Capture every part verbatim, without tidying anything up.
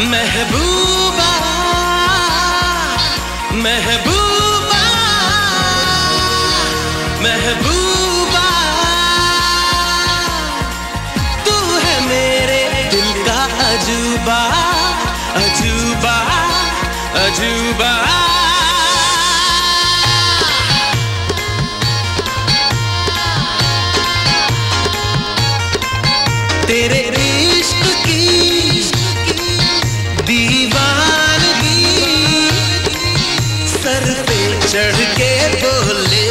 महबूबा महबूबा महबूबा, तू है मेरे दिल का अजूबा अजूबा अजूबा। तेरे इश्क की दीवानगी सर पे चढ़ के बोले,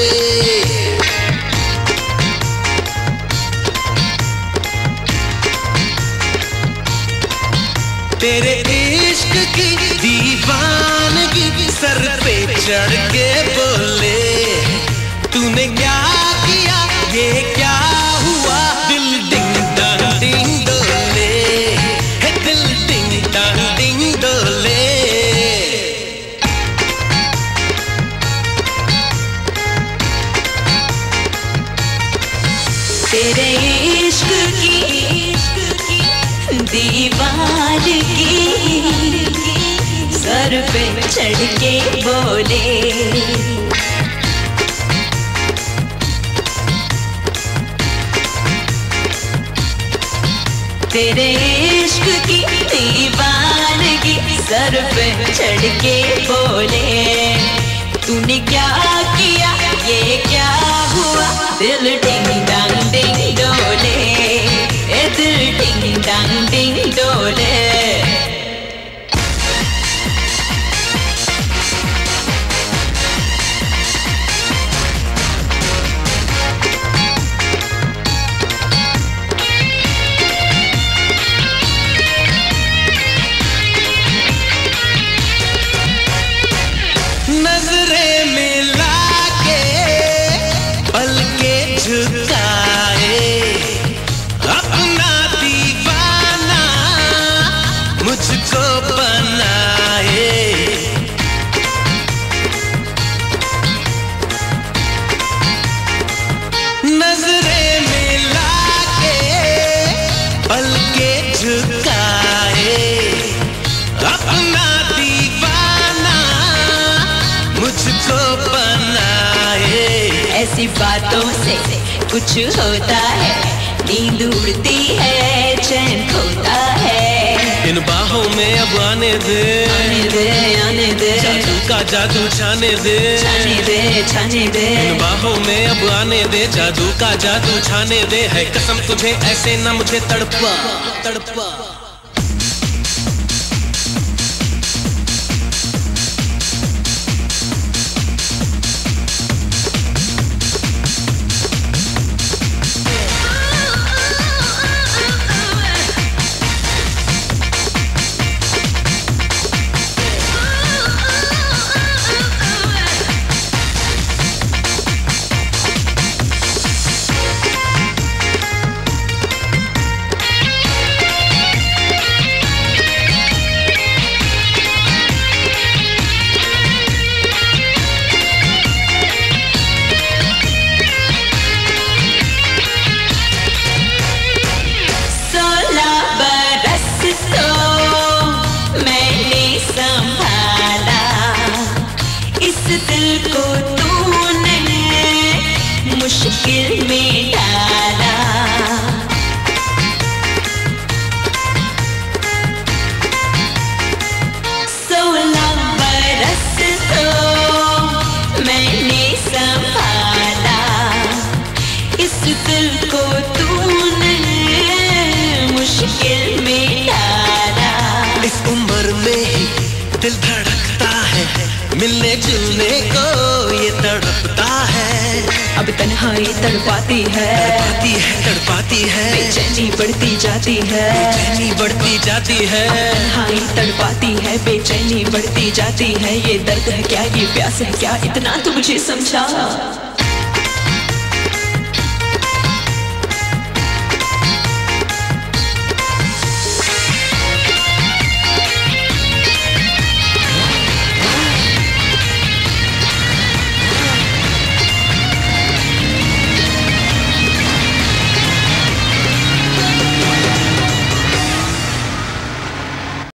तेरे इश्क की दीवानगी सर पे चढ़ के बोले, तूने क्या किया ये क्या हुआ, दिल डिंग डंग डिंग डोले, है दिल डिंग डंग डिंग डोले। तेरे इश्क की दीवानगी सर पे चढ़ के बोले, तेरे इश्क की दीवानगी सर पे चढ़ के बोले, तूने क्या किया ये क्या हुआ, दिल डिंग डंग डिंग डोले, ए दिल डिंग डंग डिंग डोले। नजरें मिला के पलके झुकाए, अपना दीवाना मुझको बनाए, नजरें मिला के पलके झुकाए, अपना दीवाना मुझको बनाए। ऐसी बातों से कुछ होता है, नींद उड़ती है चैन खोता है, इन बाहों में अब आने दे आने दे आने दे, जादू का जादू छाने दे छाने दे छाने दे, इन बाहों में अब आने दे, जादू का जादू छाने दे, है कसम तुझे ऐसे न मुझे तड़पा तड़पा। दिल को तूने मुश्किल में डाला, सोलह बरस तो मैंने संभाला, इस दिल को तूने मुश्किल में डाला। इस उम्र में ही दिल धड़कता है, मिलने जुलने को ये तड़पता है, अब तन्हाई तड़पाती है तड़पाती है तड़पाती है, बेचैनी बढ़ती जाती है बेचैनी बढ़ती जाती है, तन्हाई तड़पाती है बेचैनी बढ़ती जाती है, ये दर्द है क्या ये प्यास है क्या, इतना तो मुझे समझा।